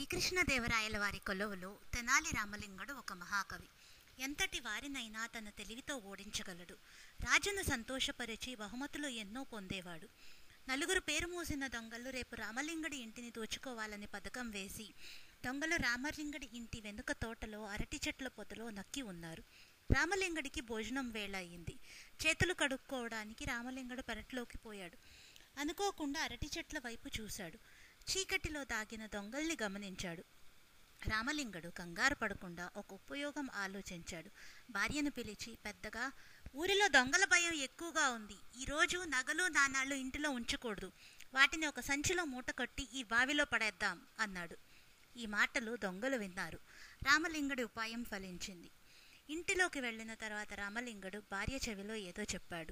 శ్రీకృష్ణదేవరాయల వారి కొలువులో తెనాలి రామలింగడు ఒక మహాకవి. ఎంతటి వారినైనా తన తెలివితో ఓడించగలడు. రాజును సంతోషపరిచి బహుమతులు ఎన్నో పొందేవాడు. నలుగురు పేరు మోసిన దొంగలు రేపు రామలింగడి ఇంటిని దోచుకోవాలని పథకం వేసి దొంగలు రామలింగడి ఇంటి వెనుక తోటలో అరటి చెట్ల పొదలో నక్కి ఉన్నారు. రామలింగడికి భోజనం వేళ అయింది. చేతులు కడుక్కోవడానికి రామలింగడు పెరట్లోకి పోయాడు. అనుకోకుండా అరటి చెట్ల వైపు చూశాడు. చీకటిలో దాగిన దొంగల్ని గమనించాడు. రామలింగడు కంగారు పడకుండా ఒక ఉపయోగం ఆలోచించాడు. భార్యను పిలిచి పెద్దగా, ఊరిలో దొంగల భయం ఎక్కువగా ఉంది. ఈరోజు నగలు నాణాలు ఇంటిలో ఉంచకూడదు. వాటిని ఒక సంచిలో మూట కట్టి ఈ బావిలో పడేద్దాం అన్నాడు. ఈ మాటలు దొంగలు విన్నారు. రామలింగడి ఉపాయం ఫలించింది. ఇంటిలోకి వెళ్ళిన తర్వాత రామలింగడు భార్య చెవిలో ఏదో చెప్పాడు.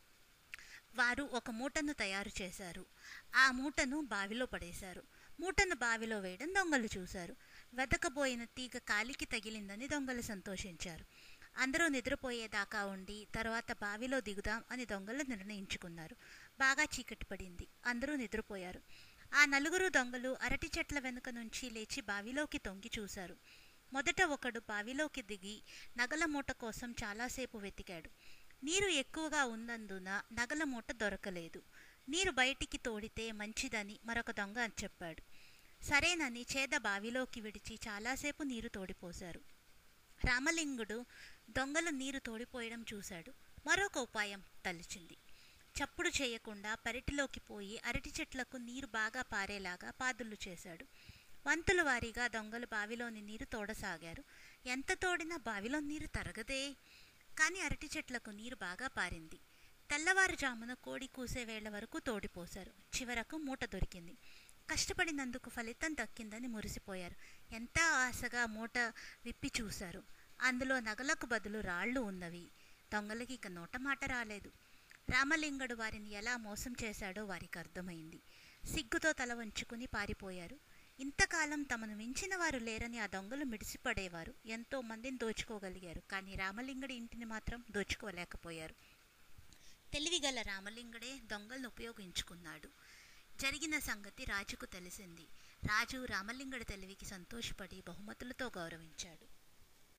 వారు ఒక మూటను తయారు చేశారు. ఆ మూటను బావిలో పడేశారు. మూటను బావిలో వేయడం దొంగలు చూశారు. వెతకబోయిన తీగ కాలికి తగిలిందని దొంగలు సంతోషించారు. అందరూ నిద్రపోయేదాకా ఉండి తర్వాత బావిలో దిగుదాం అని దొంగలు నిర్ణయించుకున్నారు. బాగా చీకటి పడింది. అందరూ నిద్రపోయారు. ఆ నలుగురు దొంగలు అరటి చెట్ల వెనుక నుంచి లేచి బావిలోకి తొంగి చూశారు. మొదట ఒకడు బావిలోకి దిగి నగల మూట కోసం చాలాసేపు వెతికాడు. నీరు ఎక్కువగా ఉన్నందున నగల మూట దొరకలేదు. నీరు బయటికి తోడితే మంచిదని మరొక దొంగ చెప్పాడు. సరేనని చేద బావిలోకి విడిచి చాలాసేపు నీరు తోడిపోశారు. రామలింగుడు దొంగలు నీరు తోడిపోయడం చూశాడు. మరొక ఉపాయం తలిచింది. చప్పుడు చేయకుండా పెరటిలోకి పోయి అరటి చెట్లకు నీరు బాగా పారేలాగా పాదులు చేశాడు. వంతుల వారీగా దొంగలు బావిలోని నీరు తోడసాగారు. ఎంత తోడినా బావిలో నీరు తరగదే. కానీ అరటి చెట్లకు నీరు బాగా పారింది. తెల్లవారుజామున కోడి కూసే వేళ వరకు తోడిపోశారు. చివరకు మూట దొరికింది. కష్టపడినందుకు ఫలితం దక్కిందని మురిసిపోయారు. ఎంత ఆశగా మూట విప్పి చూశారు. అందులో నగలకు బదులు రాళ్ళు ఉన్నవి. దొంగలకి ఇక నోట మాట రాలేదు. రామలింగడు వారిని ఎలా మోసం చేశాడో వారికి అర్థమైంది. సిగ్గుతో తల వంచుకుని పారిపోయారు. ఇంతకాలం తమను మించిన వారు లేరని ఆ దొంగలు మిడిసిపడేవారు. ఎంతో మందిని దోచుకోగలిగారు. కానీ రామలింగడి ఇంటిని మాత్రం దోచుకోలేకపోయారు. తెలివిగల రామలింగడే దొంగలను ఉపయోగించుకున్నాడు. జరిగిన సంగతి రాజుకు తెలిసింది. రాజు రామలింగడి తెలివికి సంతోషపడి బహుమతులతో గౌరవించాడు.